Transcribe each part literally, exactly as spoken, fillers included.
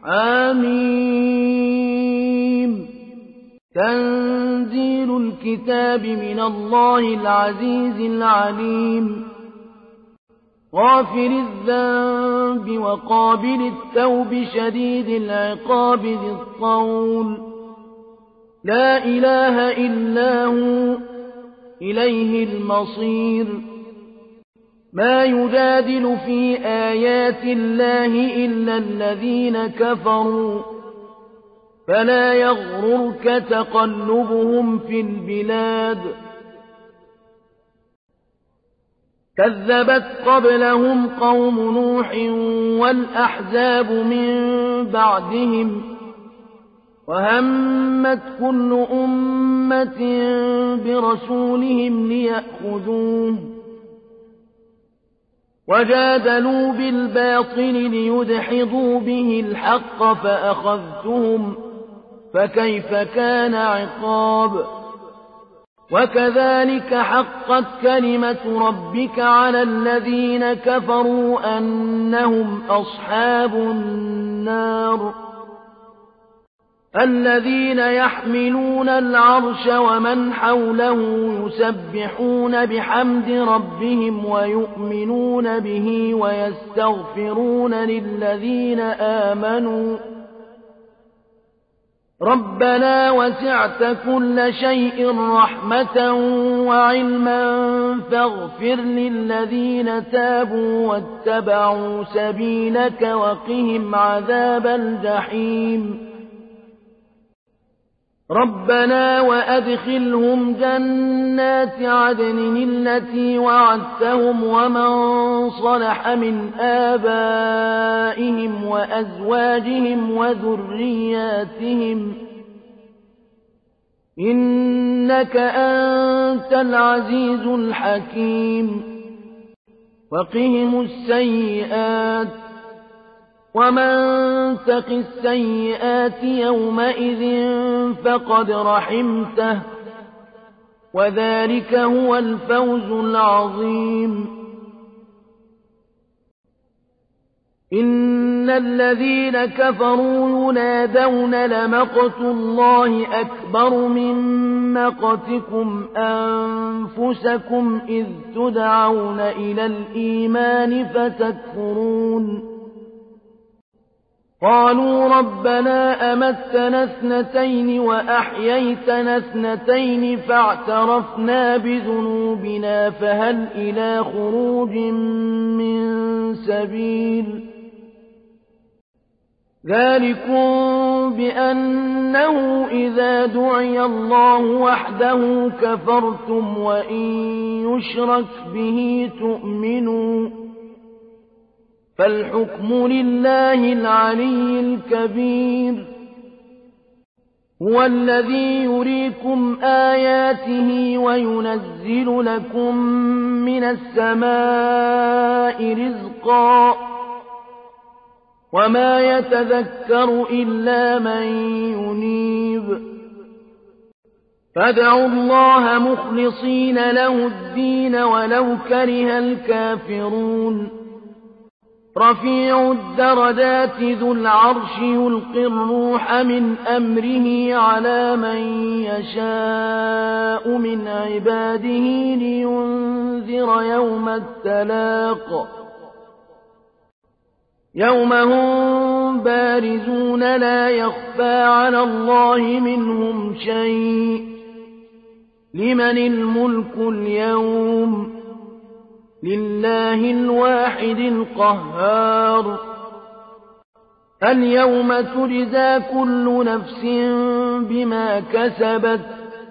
حميم تنزيل الكتاب من الله العزيز العليم غافر الذنب وقابل التوب شديد العقاب ذي الطول لا إله إلا هو إليه المصير ما يجادل في آيات الله إلا الذين كفروا فلا يغررك تقلبهم في البلاد كذبت قبلهم قوم نوح والأحزاب من بعدهم وهمت كل أمة برسولهم ليأخذوه وجادلوا بالباطل ليدحضوا به الحق فأخذتهم فكيف كان عقاب وكذلك حقت كلمة ربك على الذين كفروا أنهم أصحاب النار الذين يحملون العرش ومن حوله يسبحون بحمد ربهم ويؤمنون به ويستغفرون للذين آمنوا ربنا وسعت كل شيء رحمة وعلما فاغفر للذين تابوا واتبعوا سبيلك وقهم عذاب الجحيم ربنا وأدخلهم جنات عدن التي وعدتهم ومن صلح من آبائهم وأزواجهم وذرياتهم إنك أنت العزيز الحكيم وقهم السيئات ومن تق السيئات يومئذ فقد رحمته وذلك هو الفوز العظيم إن الذين كفروا ينادون لمقت الله أكبر من مقتكم أنفسكم إذ تدعون إلى الإيمان فتكفرون قالوا ربنا أمتنا اثنتين وأحييتنا اثنتين فاعترفنا بذنوبنا فهل إلى خروج من سبيل ذلكم بأنه إذا دعي الله وحده كفرتم وإن يشرك به تؤمنوا فالحكم لله العلي الكبير هو الذي يريكم آياته وينزل لكم من السماء رزقا وما يتذكر إلا من ينيب فادعوا الله مخلصين له الدين ولو كره الكافرون رفيع الدرجات ذو العرش يلقي الروح من أمره على من يشاء من عباده لينذر يوم التلاق يوم هم بارزون لا يخفى على الله منهم شيء لمن الملك اليوم لله الواحد القهار اليوم تجزى كل نفس بما كسبت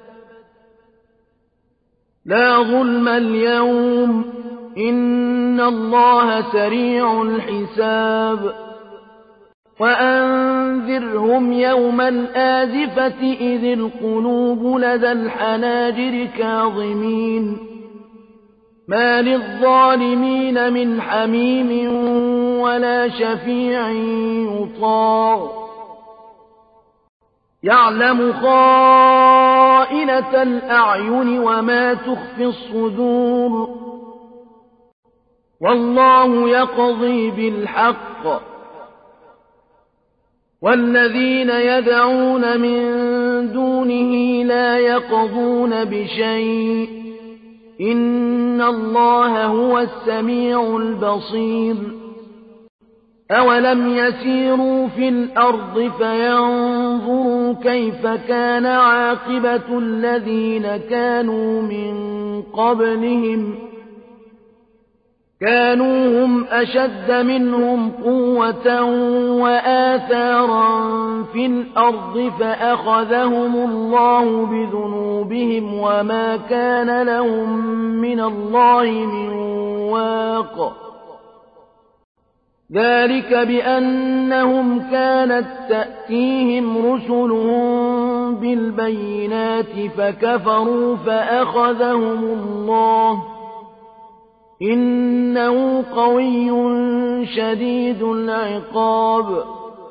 لا ظلم اليوم إن الله سريع الحساب وأنذرهم يوم الآزفة إذ القلوب لدى الحناجر كاظمين ما للظالمين من حميم ولا شفيع يطاع يعلم خائنة الأعين وما تخفي الصدور والله يقضي بالحق والذين يدعون من دونه لا يقضون بشيء إن الله هو السميع البصير أولم يسيروا في الأرض فينظروا كيف كان عاقبة الذين كانوا من قبلهم كانوا هم أشد منهم قوة وآثارا في الأرض فأخذهم الله بذنوبهم وما كان لهم من الله من واق ذلك بأنهم كانت تأتيهم رسلهم بالبينات فكفروا فأخذهم الله إنه قوي شديد العقاب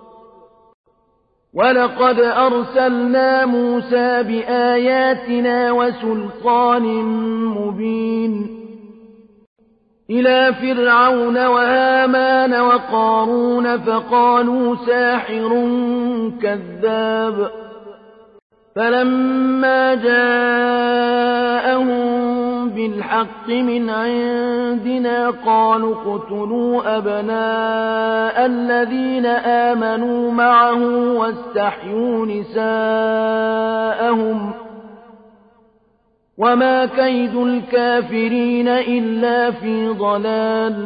ولقد أرسلنا موسى بآياتنا وسلطان مبين إلى فرعون وهامان وقارون فقالوا ساحر كذاب فلما جاءهم بالحق من عندنا قالوا اقتلوا أبناء الذين آمنوا معه واستحيوا نساءهم وما كيد الكافرين إلا في ضلال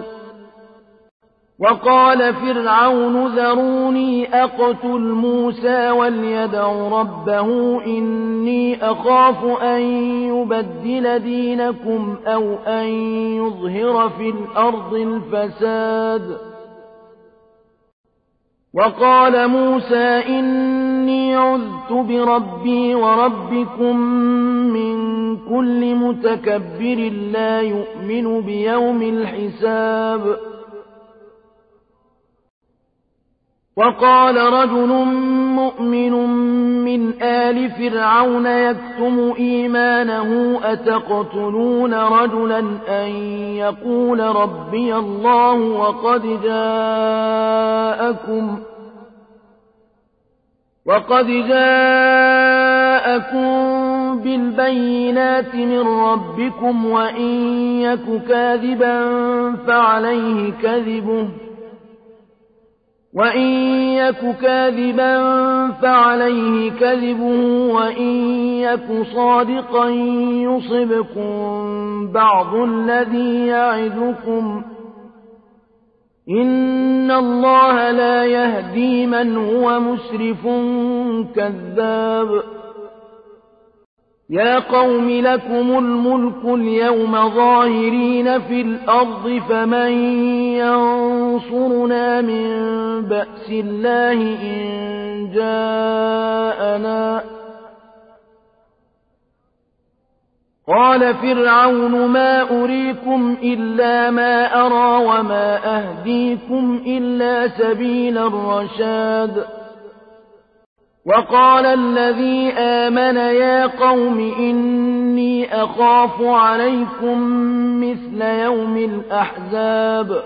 وقال فرعون ذروني أقتل موسى وليدع ربه إني أخاف أن يبدل دينكم أو أن يظهر في الأرض الفساد وقال موسى إني عذت بربي وربكم من كل متكبر لا يؤمن بيوم الحساب وقال رجل مؤمن من آل فرعون يكتم إيمانه أتقتلون رجلا أن يقول ربي الله وقد جاءكم وقد جاءكم بالبينات من ربكم وإن يك كاذبا فعليه كذبه وإن يك كاذبا فعليه كذبه وإن يك صادقا يصبكم بعض الذي يعدكم إن الله لا يهدي من هو مسرف كذاب يا قوم لكم الملك اليوم ظاهرين في الأرض فمن ينصرنا من بأس الله إن جاءنا قال فرعون ما أريكم إلا ما أرى وما أهديكم إلا سبيل الرشاد وقال الذي آمن يا قوم إني أخاف عليكم مثل يوم الأحزاب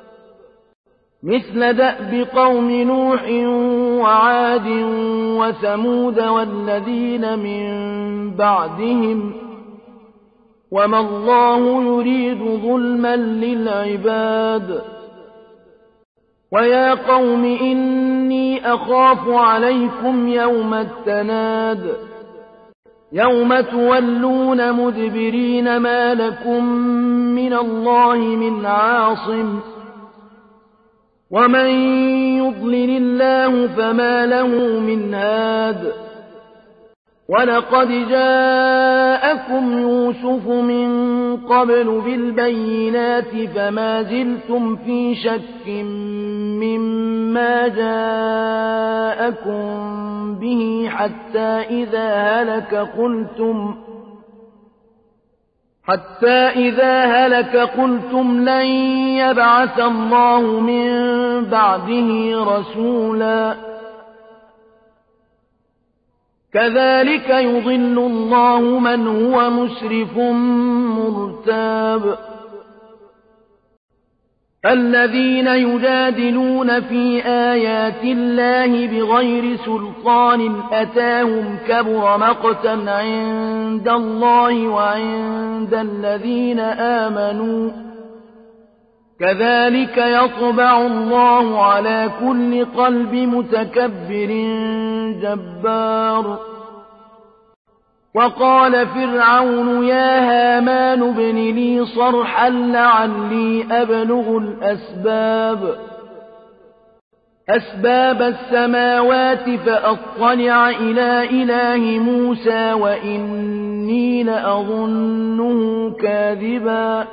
مثل دأب قوم نوح وعاد وثمود والذين من بعدهم وما الله يريد ظلما للعباد ويا قوم إني أخاف عليكم يوم التناد يوم تولون مدبرين ما لكم من الله من عاصم ومن يضلل الله فما له من هاد ولقد جاءكم يوسف من قبل بالبينات فما زلتم في شك مما جاءكم به حتى إذا هلك قلتم حتى إذا هلك قلتم لن يبعث الله من بعده رسولا كذلك يضل الله من هو مسرف مرتاب الذين يجادلون في آيات الله بغير سلطان أتاهم كبر مقتا عند الله وعند الذين آمنوا كذلك يطبع الله على كل قلب متكبر جبار. وقال فرعون يا هامان ابن لي صرحا لعلي أبلغ الأسباب أسباب السماوات فأطلع إلى إله موسى وإني لأظنه كاذبا.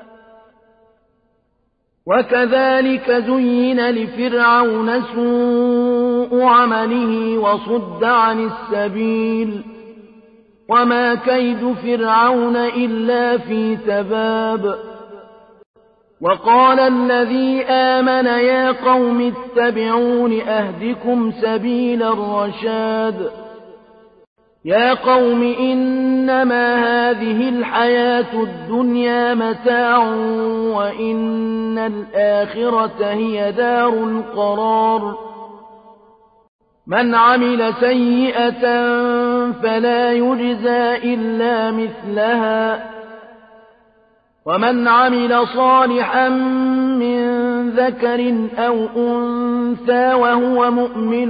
وكذلك زين لفرعون سوء عمله وصد عن السبيل وما كيد فرعون إلا في تباب. وقال الذي آمن يا قوم اتبعون أهدكم سبيل الرشاد. يا قوم إنما هذه الحياة الدنيا متاع وإن الآخرة هي دار القرار. من عمل سيئة فلا يجزى إلا مثلها ومن عمل صالحا من ذكر أو أنثى وهو مؤمن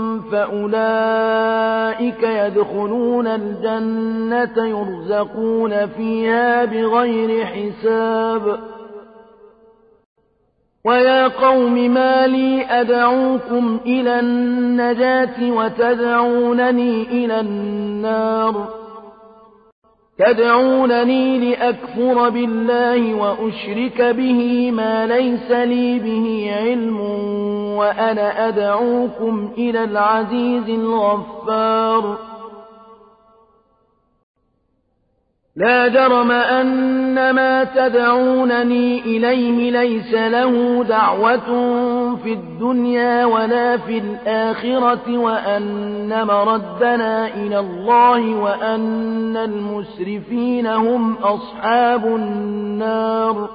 فأولئك يدخلون الجنة يرزقون فيها بغير حساب. ويا قوم ما لي أدعوكم إلى النجاة وتدعونني إلى النار تدعونني لأكفر بالله وأشرك به ما ليس لي به علم وأنا أدعوكم إلى العزيز الغفار. لا جرم أن ما تدعونني إليه ليس له دعوة في الدنيا ولا في الآخرة وأن مردنا إلى الله وأن المسرفين هم أصحاب النار.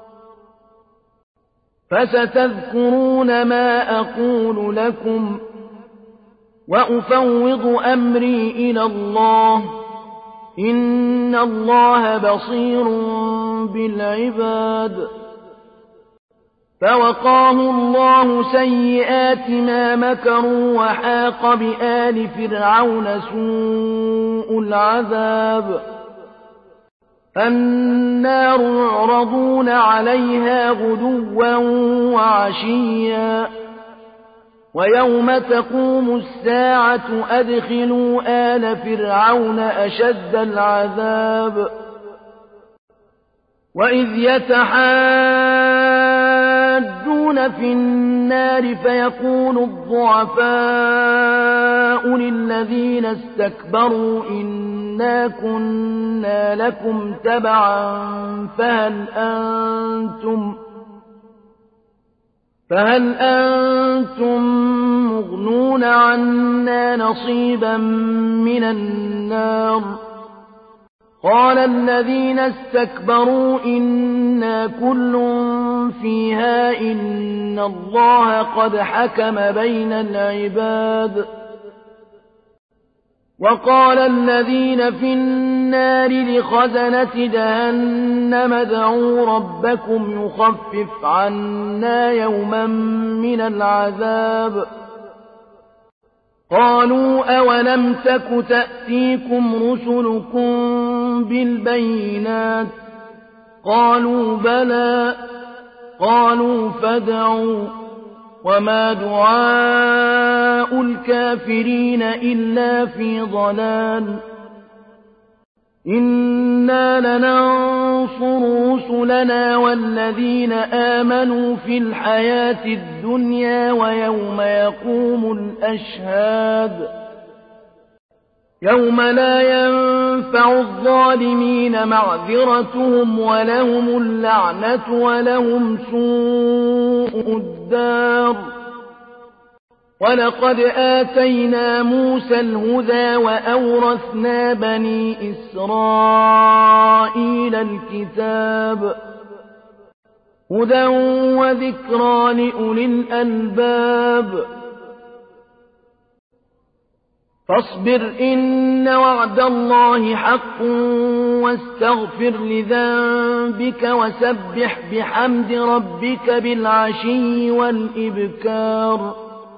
فستذكرون ما أقول لكم وأفوض أمري إلى الله إن الله بصير بالعباد. فوقاه الله سيئات ما مكروا وحاق بآل فرعون سوء العذاب. النار يعرضون عليها غدوا وعشيا ويوم تقوم الساعة أدخلوا آل فرعون أشد العذاب. وإذ يتحاجون في النار فيقول الضعفاء للذين استكبروا إنا كنا لكم تبعا فهل أنتم فهل أنتم مغنون عنا نصيبا من النار. قال الذين استكبروا إنا كل فيها إن الله قد حكم بين العباد. وقال الذين في النار لخزنة جهنم ادعوا ربكم يخفف عنا يوما من العذاب. قالوا أولم تك تأتيكم رسلكم بالبينات قالوا بلى قالوا فادعوا وما دعاء الكافرين إلا في ضلال. إنا لننصر رسلنا والذين آمنوا في الحياة الدنيا ويوم يقوم الأشهاد. يوم لا ينفع الظالمين معذرتهم ولهم اللعنة ولهم سوء الدار. ولقد آتينا موسى الهدى وأورثنا بني إسرائيل الكتاب. هدى وذكرى لأولي الألباب فاصبر إن وعد الله حق واستغفر لذنبك وسبح بحمد ربك بالعشي والإبكار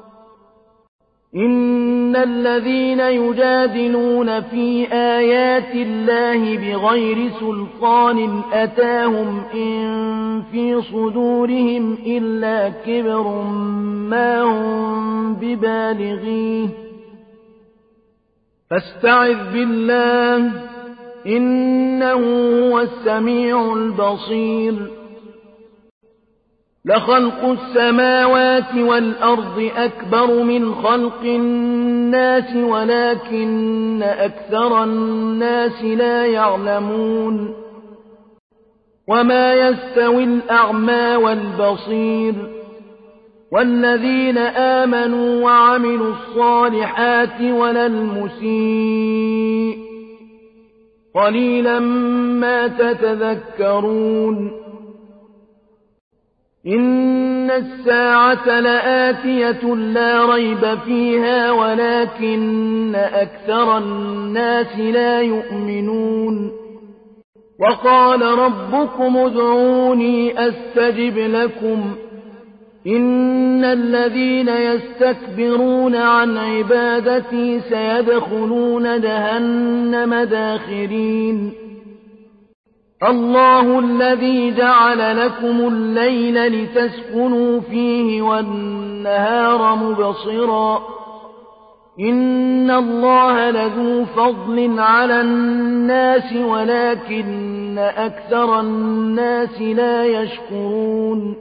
إن الذين يجادلون في آيات الله بغير سلطان أتاهم إن في صدورهم إلا كبر ما هم ببالغيه فاستعذ بالله إنه هو السميع البصير لخلق السماوات والأرض أكبر من خلق الناس ولكن أكثر الناس لا يعلمون وما يستوي الأعمى والبصير والذين آمنوا وعملوا الصالحات ولا المسيء قليلا ما تتذكرون إن الساعة لآتية لا ريب فيها ولكن أكثر الناس لا يؤمنون وقال ربكم ادعوني أستجب لكم إن الذين يستكبرون عن عبادتي سيدخلون جهنم داخرين الله الذي جعل لكم الليل لتسكنوا فيه والنهار مبصرا إن الله لذو فضل على الناس ولكن أكثر الناس لا يشكرون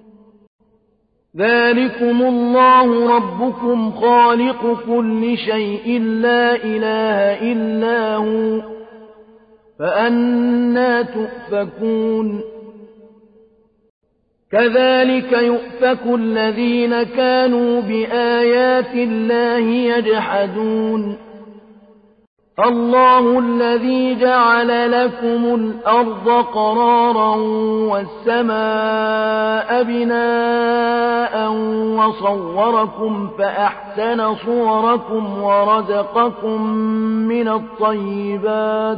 ذلكم الله ربكم خالق كل شيء لا إله إلا هو فأنى تؤفكون كذلك يؤفك الذين كانوا بآيات الله يجحدون الله الذي جعل لكم الأرض قرارا والسماء بناء وصوركم فأحسن صوركم ورزقكم من الطيبات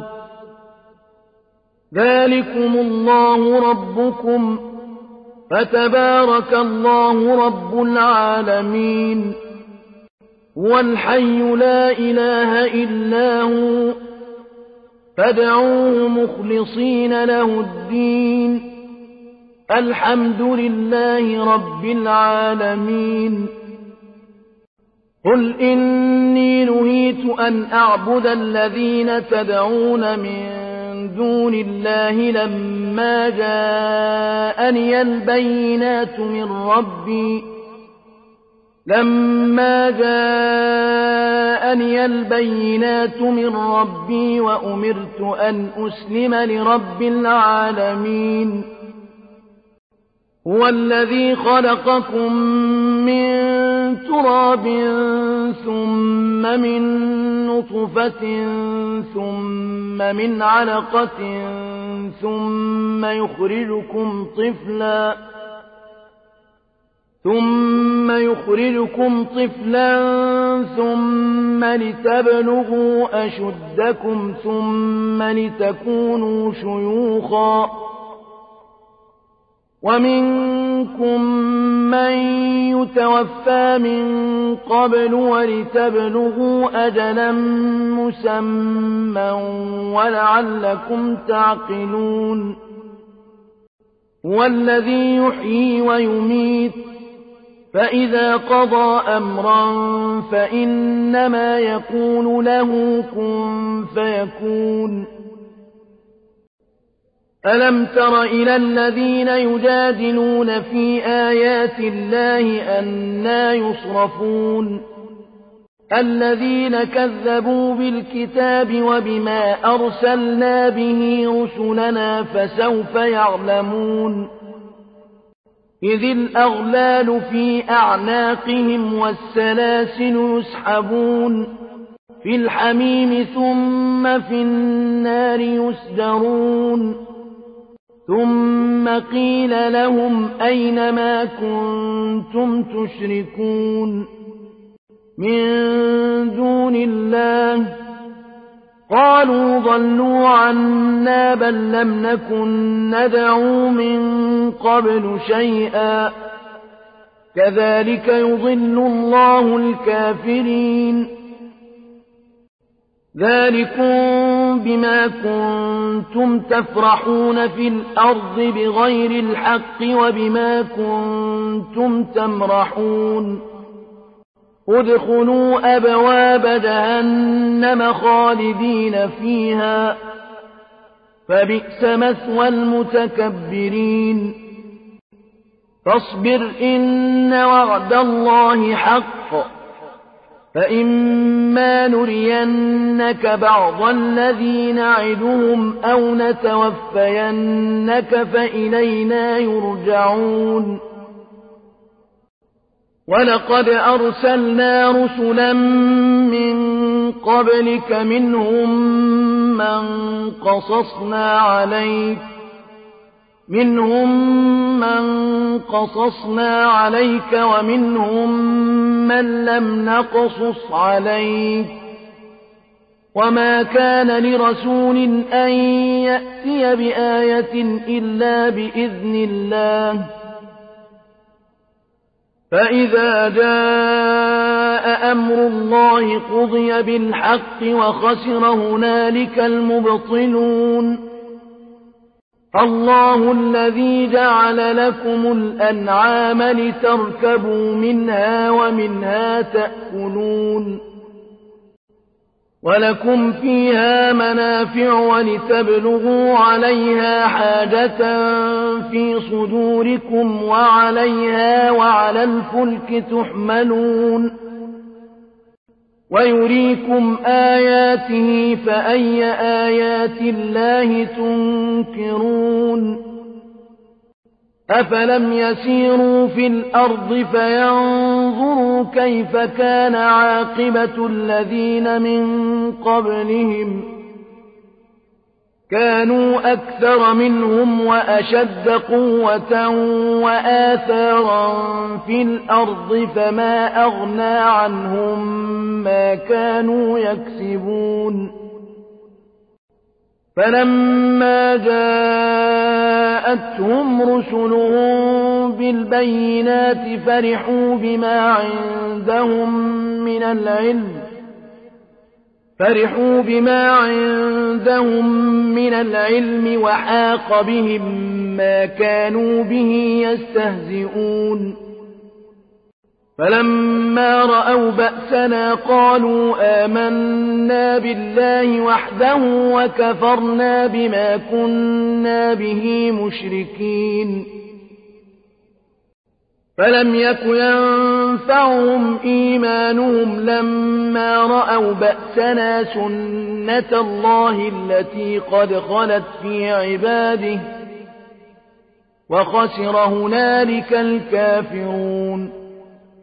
ذلكم الله ربكم فتبارك الله رب العالمين هو الحي لا إله إلا هو فادعوه مخلصين له الدين الحمد لله رب العالمين قل إني نهيت أن أعبد الذين تدعون من دون الله لما جاءني البينات من ربي لما جاءني البينات من ربي وأمرت أن أسلم لرب العالمين هو الذي خلقكم من تراب ثم من نطفة ثم من علقة ثم يخرجكم طفلا ثم يخرجكم طفلا ثم لتبلغوا أشدكم ثم لتكونوا شيوخا ومنكم من يتوفى من قبل ولتبلغوا أجلا مسمى ولعلكم تعقلون هو الذي يحيي ويميت فإذا قضى أمرا فإنما يقول له كن فيكون ألم تر إلى الذين يجادلون في آيات الله أنى يصرفون الذين كذبوا بالكتاب وبما أرسلنا به رسلنا فسوف يعلمون إذ الأغلال في أعناقهم والسلاسل يسحبون في الحميم ثم في النار يسجرون ثم قيل لهم أين ما كنتم تشركون من دون الله قالوا ضلوا عنا بل لم نكن ندعو من قبل شيئا كذلك يضل الله الكافرين ذلكم بما كنتم تفرحون في الأرض بغير الحق وبما كنتم تمرحون ادخلوا أبواب جهنم خالدين فيها فبئس مثوى المتكبرين فاصبر إن وعد الله حق فإما نرينك بعض الذي نعدهم أو نتوفينك فإلينا يرجعون ولقد أرسلنا رسلا من قبلك منهم من قصصنا عليك منهم من قصصنا عليك ومنهم من لم نقصص عليك وما كان لرسول أن يأتي بآية إلا بإذن الله فإذا جاء أمر الله قضي بالحق وخسر هنالك المبطلون الله الذي جعل لكم الأنعام لتركبوا منها ومنها تأكلون ولكم فيها منافع ولتبلغوا عليها حاجة في صدوركم وعليها وعلى الفلك تحملون ويريكم آياته فأي آيات الله تنكرون أفلم يسيروا في الأرض فينظروا كيف كان عاقبة الذين من قبلهم كانوا أكثر منهم وأشد قوة وآثارا في الأرض فما أغنى عنهم ما كانوا يكسبون فلما جاءتهم رسلهم بالبينات فرحوا بما عندهم من العلم فرحوا بما عندهم من العلم وحاق بهم ما كانوا به يستهزئون فلما رأوا بأسنا قالوا آمنا بالله وحده وكفرنا بما كنا به مشركين فلم يك ينفعهم إيمانهم لما رأوا بأسنا سنة الله التي قد خلت في عباده وخسر هنالك الكافرون